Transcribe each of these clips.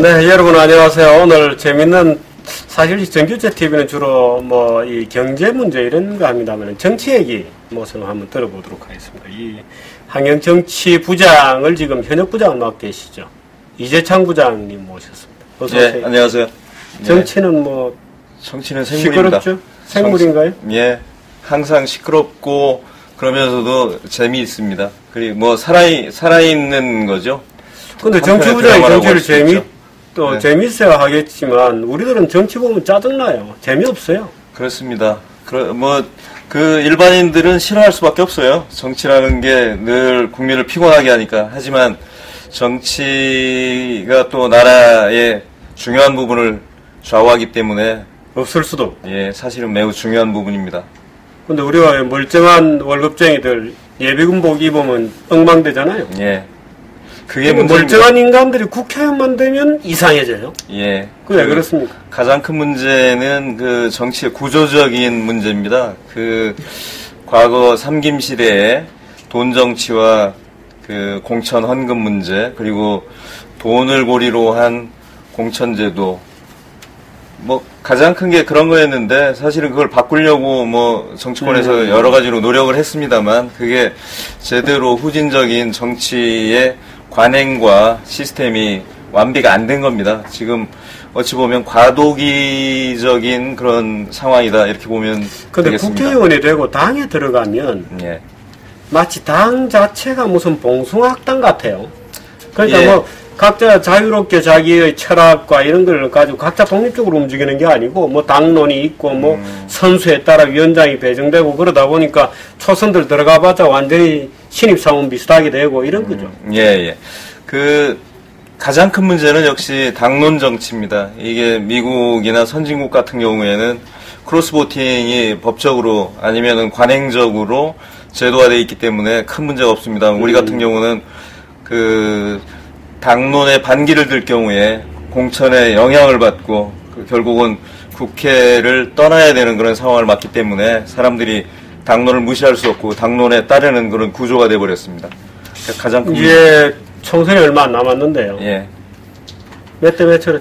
네, 여러분 안녕하세요. 오늘 재밌는 사실 정규제 TV는 주로 뭐 이 경제 문제 이런 거 합니다만 정치 얘기 모습을 한번 들어보도록 하겠습니다. 이 환경정치부장을 지금 현역 부장을 맡고 계시죠. 이재창 부장님 모셨습니다. 어서 오세요. 예, 안녕하세요. 정치는 뭐 정치는 생물입니다. 시끄럽죠? 생물인가요? 예, 항상 시끄럽고 그러면서도 재미있습니다. 그리고 뭐 살아있는 거죠. 근데 정치부장이 정치를 또 재밌어야 하겠지만 우리들은 정치 보면 짜증나요. 재미없어요. 그렇습니다. 그 일반인들은 싫어할 수밖에 없어요. 정치라는 게 늘 국민을 피곤하게 하니까. 하지만 정치가 또 나라의 중요한 부분을 좌우하기 때문에 없을 수도. 예, 사실은 매우 중요한 부분입니다. 근데 우리가 멀쩡한 월급쟁이들 예비군 복 입으면 엉망되잖아요. 예. 그게 문제입니다. 멀쩡한 인간들이 국회의원만 되면 이상해져요. 예. 왜 그렇습니까? 가장 큰 문제는 그 정치의 구조적인 문제입니다. 그 과거 삼김 시대에 돈 정치와 그 공천 헌금 문제, 그리고 돈을 고리로 한 공천제도, 뭐 가장 큰 게 그런 거였는데 사실은 그걸 바꾸려고 뭐 정치권에서 여러 가지로 노력을 했습니다만 그게 제대로 후진적인 정치의 관행과 시스템이 완비가 안 된 겁니다. 지금 어찌 보면 과도기적인 그런 상황이다 이렇게 보면 근데 되겠습니다. 국회의원이 되고 당에 들어가면 예. 마치 당 자체가 무슨 봉숭아학당 같아요. 그러니까 예. 뭐 각자 자유롭게 자기의 철학과 이런 걸 가지고 각자 독립적으로 움직이는 게 아니고 뭐 당론이 있고 뭐 선수에 따라 위원장이 배정되고 그러다 보니까 초선들 들어가봤자 완전히 신입사원 비슷하게 되고 이런 거죠. 예. 그 가장 큰 문제는 역시 당론 정치입니다. 이게 미국이나 선진국 같은 경우에는 크로스보팅이 법적으로 아니면은 관행적으로 제도화되어 있기 때문에 큰 문제가 없습니다. 우리 같은 경우는 그 당론에 반기를 들 경우에 공천에 영향을 받고 결국은 국회를 떠나야 되는 그런 상황을 맞기 때문에 사람들이 당론을 무시할 수 없고 당론에 따르는 그런 구조가 되어버렸습니다. 가장 큰 이제 총선이 얼마 안 남았는데요. 예. 몇 대 몇으로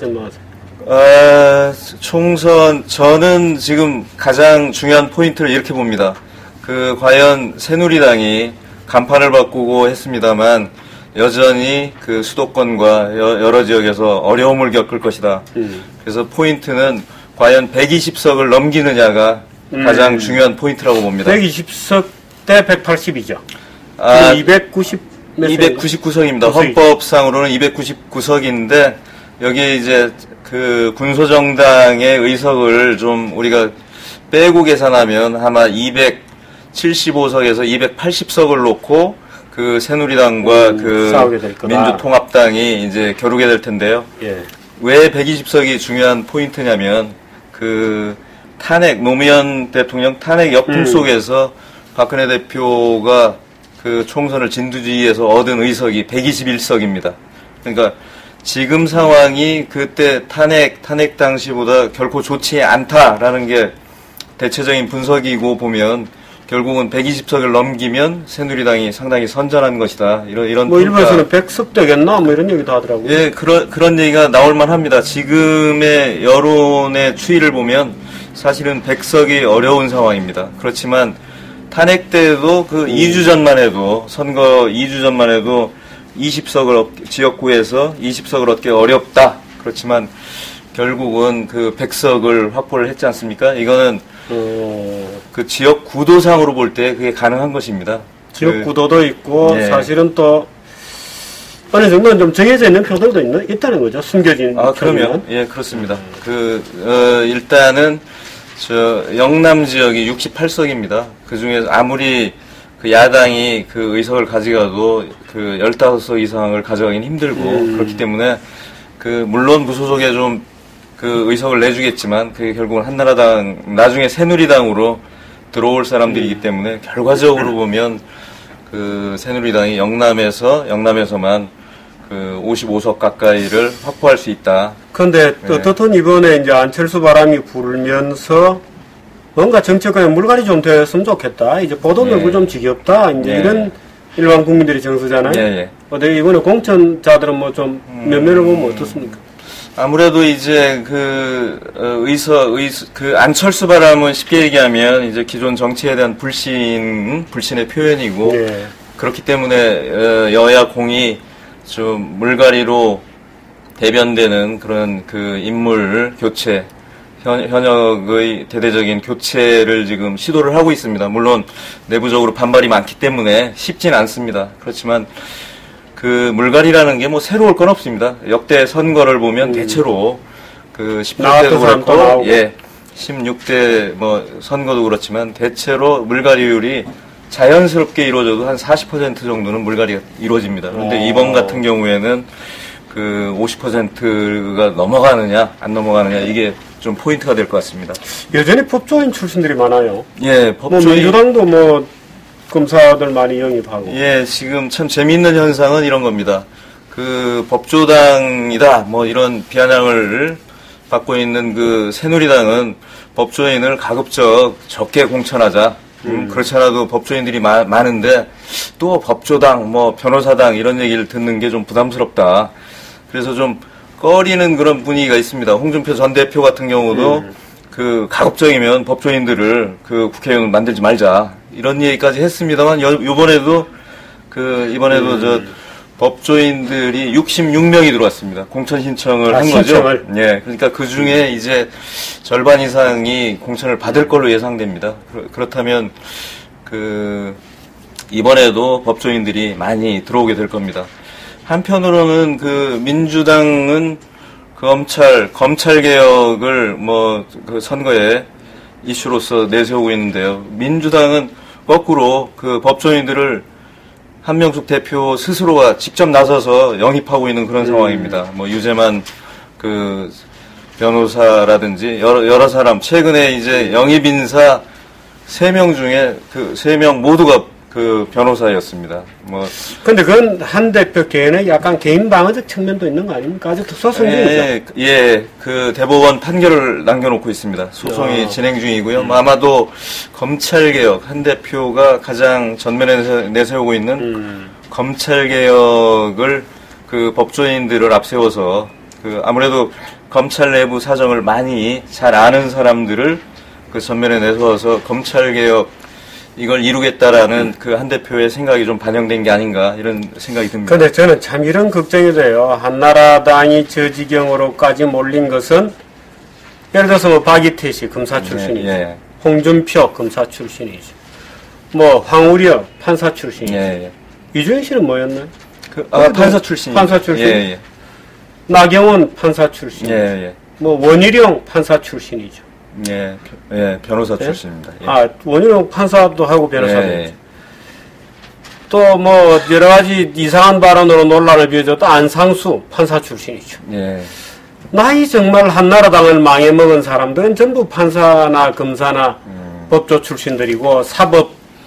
전망하세요? 총선 저는 지금 가장 중요한 포인트를 이렇게 봅니다. 그 과연 새누리당이 간판을 바꾸고 했습니다만 여전히 그 수도권과 여러 지역에서 어려움을 겪을 것이다. 그래서 포인트는 과연 120석을 넘기느냐가 가장 중요한 포인트라고 봅니다. 120석 대 180이죠. 299석입니다. 헌법상으로는 299석인데 여기에 이제 그 군소정당의 의석을 좀 우리가 빼고 계산하면 아마 275석에서 280석을 놓고 그 새누리당과 그 민주통합당이 이제 겨루게 될 텐데요. 예. 왜 120석이 중요한 포인트냐면 그 노무현 대통령 탄핵 역풍 속에서 박근혜 대표가 그 총선을 진두지휘해서 얻은 의석이 121석입니다. 그러니까 지금 상황이 그때 탄핵 당시보다 결코 좋지 않다라는 게 대체적인 분석이고 보면 결국은 120석을 넘기면 새누리당이 상당히 선전한 것이다. 이런 뭐 일부에서는 100석 되겠나? 뭐 이런 얘기도 하더라고요. 예, 그런 얘기가 나올 만합니다. 지금의 여론의 추이를 보면 사실은 100석이 어려운 상황입니다. 그렇지만 탄핵 때도 그 2주 전만 해도 선거 2주 전만 해도 20석을 지역구에서 20석을 얻기 어렵다. 그렇지만 결국은 그 100석을 확보를 했지 않습니까? 이거는 그 지역 구도상으로 볼 때 그게 가능한 것입니다. 지역 구도도 있고 예. 사실은 또 어느 정도는 좀 정해져 있는 표들도 있다는 거죠. 숨겨진. 그러면 예, 그렇습니다. 일단은 영남 지역이 68석입니다. 그 중에서 아무리 그 야당이 그 의석을 가져가도 그 15석 이상을 가져가긴 힘들고 그렇기 때문에 물론 무소속에 좀 그 의석을 내주겠지만 그게 결국은 한나라당 나중에 새누리당으로 들어올 사람들이기 때문에 결과적으로 보면 그 새누리당이 영남에서만 그 55석 가까이를 확보할 수 있다. 그런데 어떻든 이번에 이제 안철수 바람이 불면서 뭔가 정책관에 물갈이 좀 됐으면 좋겠다. 이제 보도는 얼굴 좀 지겹다. 이제 이런 일반 국민들이 정서잖아요. 어때 이번에 공천자들은 뭐 좀 면면을 보면 어떻습니까? 아무래도 이제 안철수 바람은 쉽게 얘기하면 이제 기존 정치에 대한 불신의 표현이고, 네. 그렇기 때문에 여야 공이 좀 물갈이로 대변되는 그런 그 인물 교체, 현역의 대대적인 교체를 지금 시도를 하고 있습니다. 물론 내부적으로 반발이 많기 때문에 쉽진 않습니다. 그렇지만 그 물갈이라는 게 뭐 새로울 건 없습니다. 역대 선거를 보면 대체로 그 16대도 그렇고, 16대 뭐 선거도 그렇지만 대체로 물갈이율이 자연스럽게 이루어져도 한 40% 정도는 물갈이가 이루어집니다. 그런데 이번 같은 경우에는 그 50%가 넘어가느냐 안 넘어가느냐 이게 좀 포인트가 될 것 같습니다. 여전히 법조인 출신들이 많아요. 예, 법조인. 민주당도 뭐 검사들 많이 영입하고. 예, 지금 참 재미있는 현상은 이런 겁니다. 그 법조당이다 뭐 이런 비아냥을 받고 있는 그 새누리당은 법조인을 가급적 적게 공천하자. 그렇지 않아도 법조인들이 많은데 또 법조당 뭐 변호사당 이런 얘기를 듣는 게 좀 부담스럽다. 그래서 좀 꺼리는 그런 분위기가 있습니다. 홍준표 전 대표 같은 경우도 그 가급적이면 법조인들을 그 국회의원 만들지 말자 이런 얘기까지 했습니다만 이번에도 저 법조인들이 66명이 들어왔습니다. 공천 신청을 한 거죠. 신청을. 예, 그러니까 그 중에 이제 절반 이상이 공천을 받을 걸로 예상됩니다. 그렇다면 그 이번에도 법조인들이 많이 들어오게 될 겁니다. 한편으로는 그 민주당은 검찰 개혁을 뭐 그 선거에 이슈로서 내세우고 있는데요. 민주당은 거꾸로 그 법조인들을 한명숙 대표 스스로가 직접 나서서 영입하고 있는 그런 상황입니다. 뭐 유재만 그 변호사라든지 여러 사람 최근에 이제 영입 인사 3명 중에 그 3명 모두가 그 변호사였습니다. 뭐 근데 그건 한 대표 개인의 약간 개인 방어적 측면도 있는 거 아닙니까? 아직도 소송 중이죠. 예, 그 대법원 판결을 남겨놓고 있습니다. 소송이 진행 중이고요. 아마도 검찰개혁, 한 대표가 가장 전면에 내세우고 있는 검찰개혁을 그 법조인들을 앞세워서 그 아무래도 검찰 내부 사정을 많이 잘 아는 사람들을 그 전면에 내세워서 검찰개혁 이걸 이루겠다라는 그 한 대표의 생각이 좀 반영된 게 아닌가 이런 생각이 듭니다. 근데 저는 참 이런 걱정이 돼요. 한나라당이 저 지경으로까지 몰린 것은 예를 들어서 뭐 박이태 씨 검사 출신이죠. 예. 홍준표 검사 출신이죠. 뭐 황우려 판사 출신이죠. 예. 이주영 씨는 뭐였나요? 판사 출신. 판사 출신. 예. 나경원 판사 출신. 예. 뭐 원희룡 판사 출신이죠. 예, 변호사 출신입니다. 예. 원희룡 판사도 하고 변호사도 했죠. 또 뭐 여러 가지 이상한 발언으로 논란을 빚었던 안상수 판사 출신이죠. 예. 나이 정말 한나라당을 망해먹은 사람들은 전부 판사나 검사나 법조 출신들이고 사법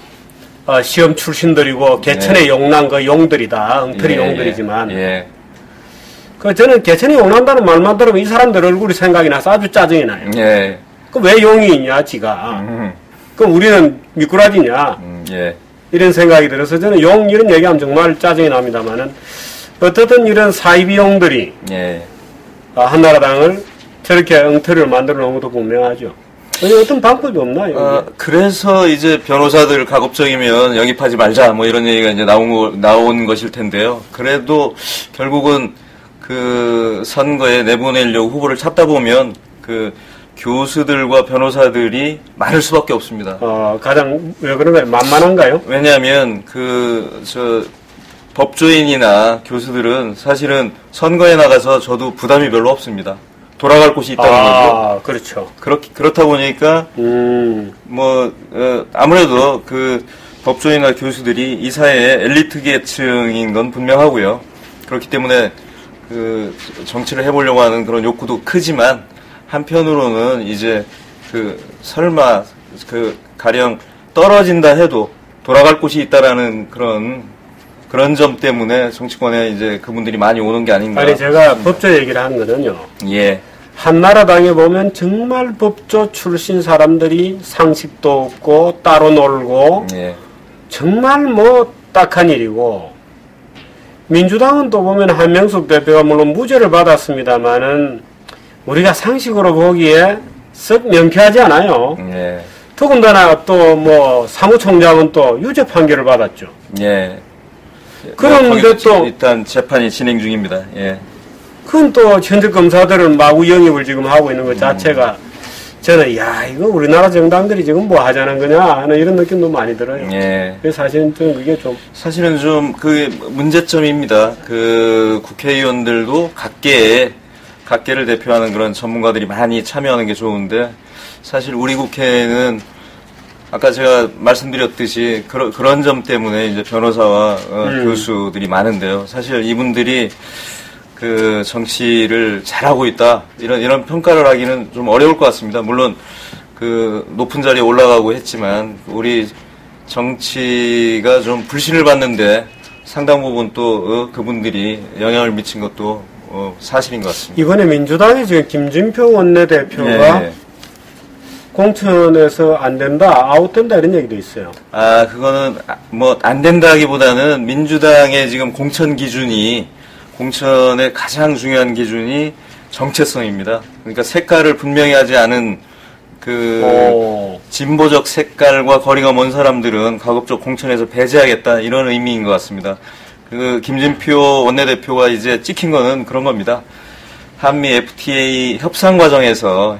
시험 출신들이고 개천에 용난 그 용들이다. 엉터리 용들이지만 그 저는 개천에 용난다는 말만 들으면 이 사람들 얼굴이 생각이 나서 아주 짜증이 나요. 예. 그 왜 용이 있냐 지가. 그럼 우리는 미꾸라지냐. 이런 생각이 들어서 저는 용 이런 얘기하면 정말 짜증이 납니다만은 어떻든 이런 사이비 용들이 한나라당을 저렇게 엉터리를 만들어 놓은 것도 분명하죠. 어떤 방법이 없나요? 그래서 이제 변호사들 가급적이면 영입하지 말자 뭐 이런 얘기가 이제 나온 것일 텐데요. 그래도 결국은 그 선거에 내보내려고 후보를 찾다 보면 그 교수들과 변호사들이 많을 수밖에 없습니다. 가장 왜 그런가요? 만만한가요? 왜냐하면 법조인이나 교수들은 사실은 선거에 나가서 저도 부담이 별로 없습니다. 돌아갈 곳이 있다는 거죠. 그렇죠. 그렇다 보니까 아무래도 그 법조인이나 교수들이 이 사회의 엘리트 계층인 건 분명하고요. 그렇기 때문에 그 정치를 해보려고 하는 그런 욕구도 크지만 한편으로는 이제 설마 가령 떨어진다 해도 돌아갈 곳이 있다라는 그런 점 때문에 정치권에 이제 그분들이 많이 오는 게 아닌가. 아니 제가 법조 얘기를 한 거는요. 예. 한나라당에 보면 정말 법조 출신 사람들이 상식도 없고 따로 놀고 정말 뭐 딱한 일이고 민주당은 또 보면 한명숙 대표가 물론 무죄를 받았습니다만은 우리가 상식으로 보기에 썩 명쾌하지 않아요. 예. 더군다나 또 뭐 사무총장은 또 유죄 판결을 받았죠. 예. 그런데 뭐 또 일단 재판이 진행 중입니다. 예. 그건 또 현직 검사들은 마구 영입을 지금 하고 있는 것 자체가 저는 야 이거 우리나라 정당들이 지금 뭐 하자는 거냐 하는 이런 느낌도 많이 들어요. 예. 그래서 사실은 좀 그게 좀 사실은 좀 그 문제점입니다. 그 국회의원들도 각계를 대표하는 그런 전문가들이 많이 참여하는 게 좋은데 사실 우리 국회는 아까 제가 말씀드렸듯이 그런 점 때문에 이제 변호사와 교수들이 많은데요. 사실 이분들이 그 정치를 잘하고 있다 이런 평가를 하기는 좀 어려울 것 같습니다. 물론 그 높은 자리에 올라가고 했지만 우리 정치가 좀 불신을 받는데 상당 부분 또 그분들이 영향을 미친 것도 사실인 것 같습니다. 이번에 민주당의 지금 김진표 원내대표가 네. 공천에서 안 된다, 아웃된다 이런 얘기도 있어요. 아, 그거는 뭐 안 된다기보다는 민주당의 지금 공천의 가장 중요한 기준이 정체성입니다. 그러니까 색깔을 분명히 하지 않은 그 진보적 색깔과 거리가 먼 사람들은 가급적 공천에서 배제하겠다 이런 의미인 것 같습니다. 그 김진표 원내대표가 이제 찍힌 거는 그런 겁니다. 한미 FTA 협상 과정에서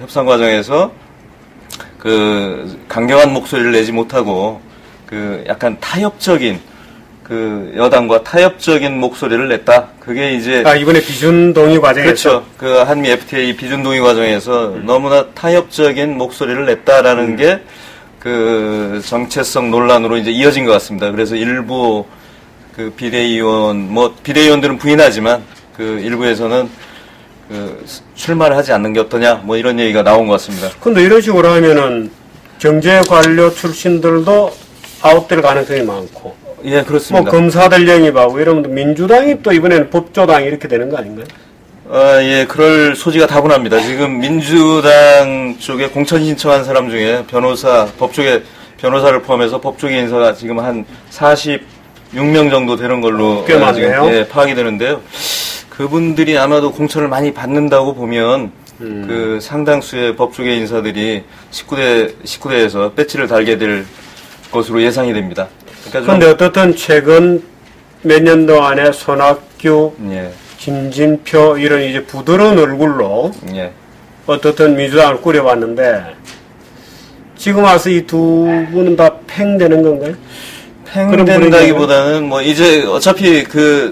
그 강경한 목소리를 내지 못하고 그 약간 타협적인 그 여당과 타협적인 목소리를 냈다. 그게 이제 이번에 비준 동의 과정에서 그렇죠. 그 한미 FTA 비준 동의 과정에서 너무나 타협적인 목소리를 냈다라는 게 그 정체성 논란으로 이제 이어진 것 같습니다. 그래서 일부 그 비대위원들은 부인하지만 그 일부에서는 그 출마를 하지 않는 게 어떠냐 뭐 이런 얘기가 나온 것 같습니다. 근데 이런 식으로 하면은 경제 관료 출신들도 아웃될 가능성이 많고 예, 그렇습니다. 뭐 검사들 영입하고 이러면 민주당이 또 이번에는 법조당이 이렇게 되는 거 아닌가요? 예, 그럴 소지가 다분합니다. 지금 민주당 쪽에 공천 신청한 사람 중에 법조계 변호사를 포함해서 법조계 인사가 지금 한 46명 정도 되는 걸로 꽤 많네요. 지금 파악이 되는데요. 그분들이 아마도 공천을 많이 받는다고 보면 그 상당수의 법조계 인사들이 19대에서 배지를 달게 될 것으로 예상이 됩니다. 그런데 어떻든 최근 몇 년 동안에 손학규, 예. 김진표 이런 이제 부드러운 얼굴로 예. 어떻든 민주당을 꾸려봤는데 지금 와서 이 두 분은 다 팽되는 건가요? 팽된다기보다는 뭐 이제 어차피 그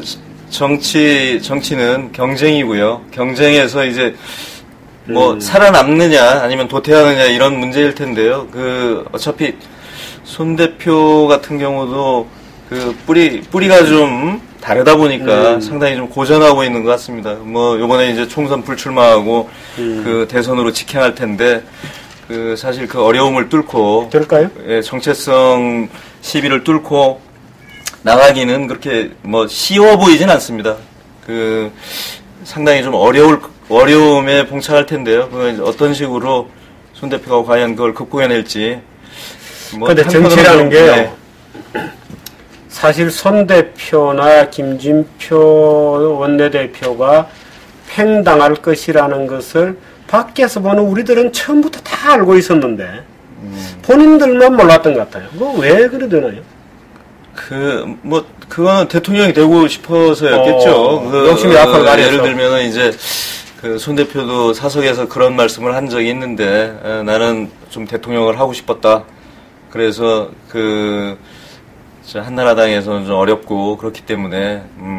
정치는 경쟁이고요. 경쟁에서 이제 뭐 살아남느냐 아니면 도태하느냐 이런 문제일 텐데요. 그 어차피 손 대표 같은 경우도 그 뿌리가 좀 다르다 보니까 상당히 좀 고전하고 있는 것 같습니다. 뭐 요번에 이제 총선 불출마하고 그 대선으로 직행할 텐데 그 사실 그 어려움을 뚫고 될까요? 예, 정체성 시비를 뚫고 나가기는 그렇게 뭐 쉬워 보이진 않습니다. 그 상당히 좀 어려움에 봉착할 텐데요. 그 어떤 식으로 손 대표가 과연 그걸 극복해낼지. 근데 정치라는 게요. 사실 손 대표나 김진표 원내대표가 팽당할 것이라는 것을 밖에서 보는 우리들은 처음부터 다 알고 있었는데 본인들만 몰랐던 것 같아요. 그거 왜 그래 되나요? 그거는 대통령이 되고 싶어서였겠죠. 욕심이 앞을 가려서. 예를 들면 이제 그 손 대표도 사석에서 그런 말씀을 한 적이 있는데 나는 좀 대통령을 하고 싶었다. 그래서 한나라당에서는 좀 어렵고 그렇기 때문에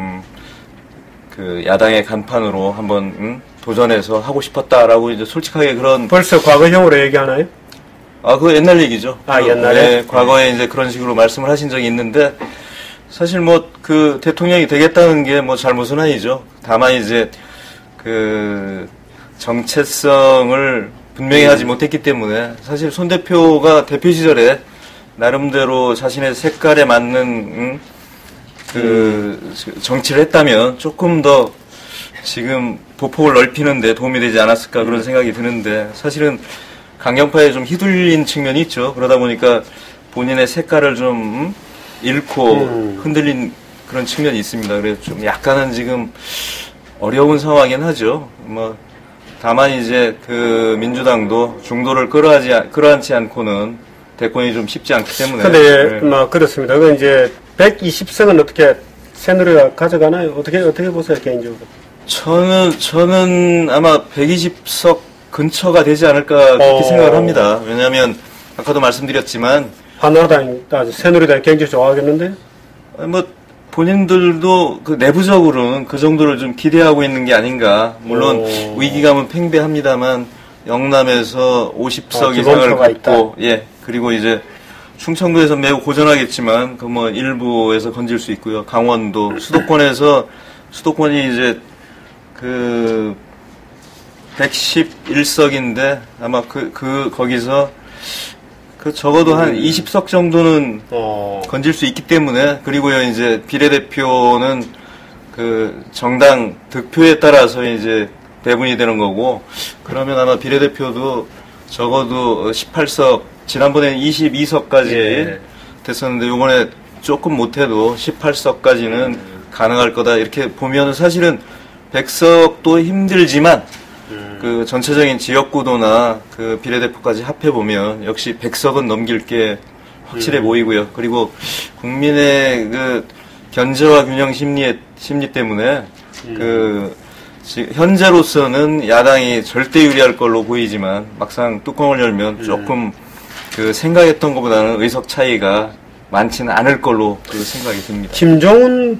그 야당의 간판으로 한번 도전해서 하고 싶었다라고 이제 솔직하게 그런 벌써 과거형으로 얘기하나요? 그거 옛날 얘기죠. 옛날에? 네, 과거에 이제 그런 식으로 말씀을 하신 적이 있는데 사실 뭐 그 대통령이 되겠다는 게 뭐 잘못은 아니죠. 다만 이제 그 정체성을 분명히 하지 못했기 때문에 사실 손 대표가 대표 시절에 나름대로 자신의 색깔에 맞는 그 정치를 했다면 조금 더 지금 보폭을 넓히는데 도움이 되지 않았을까 그런 생각이 드는데 사실은 강경파에 좀 휘둘린 측면이 있죠. 그러다 보니까 본인의 색깔을 좀 잃고 흔들린 그런 측면이 있습니다. 그래서 좀 약간은 지금 어려운 상황이긴 하죠. 뭐 다만 이제 그 민주당도 중도를 끌어안지 않고는 대권이 좀 쉽지 않기 때문에. 근데 뭐 그렇습니다. 그 이제 120석은 어떻게 새누리가 가져가나요? 어떻게 보세요, 개인적으로? 저는 아마 120석 근처가 되지 않을까 그렇게 생각을 합니다. 왜냐하면 아까도 말씀드렸지만 한나라당, 새누리당이 굉장히 좋아하겠는데? 뭐 본인들도 그 내부적으로는 그 정도를 좀 기대하고 있는 게 아닌가. 물론 위기감은 팽배합니다만 영남에서 50석 이상을 갖고 그리고 이제 충청도에서 매우 고전하겠지만 그 뭐 일부에서 건질 수 있고요. 강원도 수도권이 이제 그 111석인데 아마 거기서 그 적어도 한 20석 정도는 건질 수 있기 때문에, 그리고요 이제 비례대표는 그 정당 득표에 따라서 이제 배분이 되는 거고, 그러면 아마 비례대표도 적어도 18석, 지난번에는 22석까지 됐었는데 요번에 조금 못해도 18석까지는 가능할 거다 이렇게 보면은 사실은 100석도 힘들지만 그 전체적인 지역구도나 그 비례대표까지 합해보면 역시 100석은 넘길 게 확실해 보이고요. 그리고 국민의 그 견제와 균형 심리 때문에 그 현재로서는 야당이 절대 유리할 걸로 보이지만 막상 뚜껑을 열면 조금 그 생각했던 것보다는 의석 차이가 많지는 않을 걸로 그 생각이 듭니다. 김종훈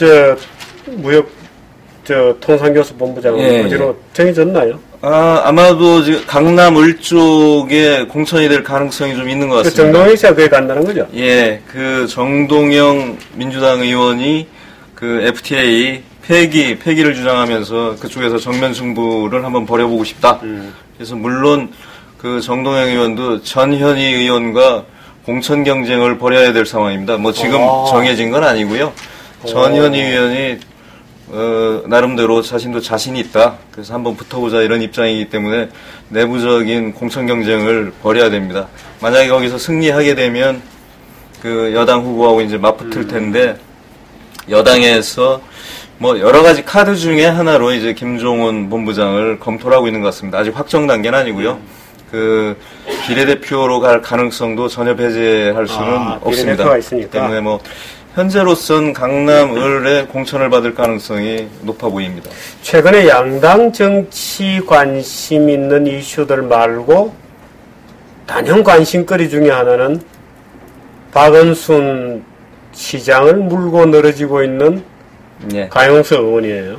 통상교섭 본부장은 어디로 정해졌나요? 아마도 지금 강남 을 쪽에 공천이 될 가능성이 좀 있는 것 같습니다. 정동영 씨가 거기 간다는 거죠? 예, 그 정동영 민주당 의원이 그 FTA 폐기를 주장하면서 그쪽에서 정면 승부를 한번 벌여보고 싶다. 그래서 물론 그 정동영 의원도 전현희 의원과 공천 경쟁을 벌여야 될 상황입니다. 뭐 지금 정해진 건 아니고요. 전현희 의원이 나름대로 자신도 자신이 있다. 그래서 한번 붙어보자 이런 입장이기 때문에 내부적인 공천 경쟁을 벌여야 됩니다. 만약에 거기서 승리하게 되면 그 여당 후보하고 이제 맞붙을 텐데, 여당에서 뭐 여러 가지 카드 중에 하나로 이제 김종훈 본부장을 검토를 하고 있는 것 같습니다. 아직 확정 단계는 아니고요. 그 비례대표로 갈 가능성도 전혀 배제할 수는 없습니다. 있으니까. 때문에 뭐 현재로선 강남 을에 공천을 받을 가능성이 높아 보입니다. 최근에 양당 정치 관심 있는 이슈들 말고 단연 관심거리 중에 하나는 박은순 시장을 물고 늘어지고 있는 강용석 의원이에요.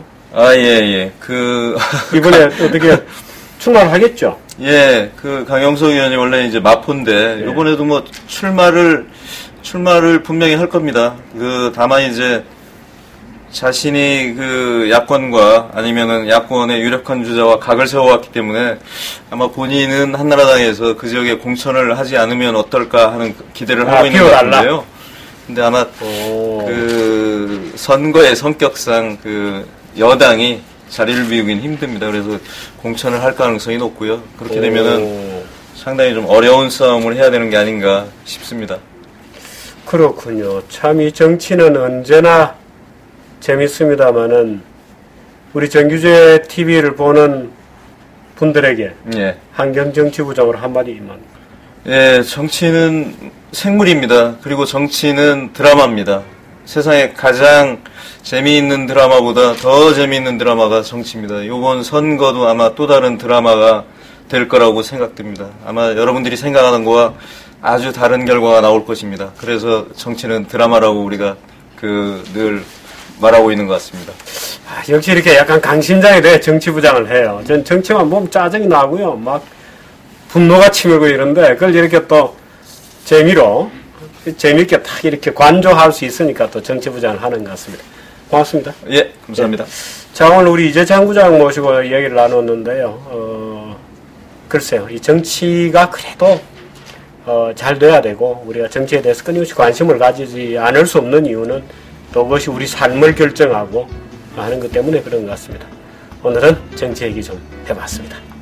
이번에 어떻게 출마를 하겠죠? 예, 그 강용석 의원이 원래 이제 마포인데 이번에도 뭐 출마를 분명히 할 겁니다. 다만 이제 자신이 그 야권과 아니면은 야권의 유력한 주자와 각을 세워왔기 때문에 아마 본인은 한나라당에서 그 지역에 공천을 하지 않으면 어떨까 하는 기대를 하고 있는 것 같은데요. 근데 아마 그 선거의 성격상 그 여당이 자리를 비우긴 힘듭니다. 그래서 공천을 할 가능성이 높고요. 그렇게 되면은 상당히 좀 어려운 싸움을 해야 되는 게 아닌가 싶습니다. 그렇군요. 참 이 정치는 언제나 재밌습니다만은 우리 정규제 TV를 보는 분들에게 환경정치부장으로 한마디만. 예, 정치는 생물입니다. 그리고 정치는 드라마입니다. 세상에 가장 재미있는 드라마보다 더 재미있는 드라마가 정치입니다. 이번 선거도 아마 또 다른 드라마가 될 거라고 생각됩니다. 아마 여러분들이 생각하는 거와 아주 다른 결과가 나올 것입니다. 그래서 정치는 드라마라고 우리가 늘 말하고 있는 것 같습니다. 역시 이렇게 약간 강심장에 대해 정치부장을 해요. 전 정치만 보면 짜증이 나고요. 막 분노가 치밀고 이런데 그걸 이렇게 또 재미있게 딱 이렇게 관조할 수 있으니까 또 정치부장을 하는 것 같습니다. 고맙습니다. 예, 감사합니다. 자, 오늘 우리 이재창 부장 모시고 이야기를 나눴는데요. 글쎄요, 이 정치가 그래도 잘 돼야 되고 우리가 정치에 대해서 끊임없이 관심을 가지지 않을 수 없는 이유는 또 그것이 우리 삶을 결정하고 하는 것 때문에 그런 것 같습니다. 오늘은 정치 얘기 좀 해봤습니다.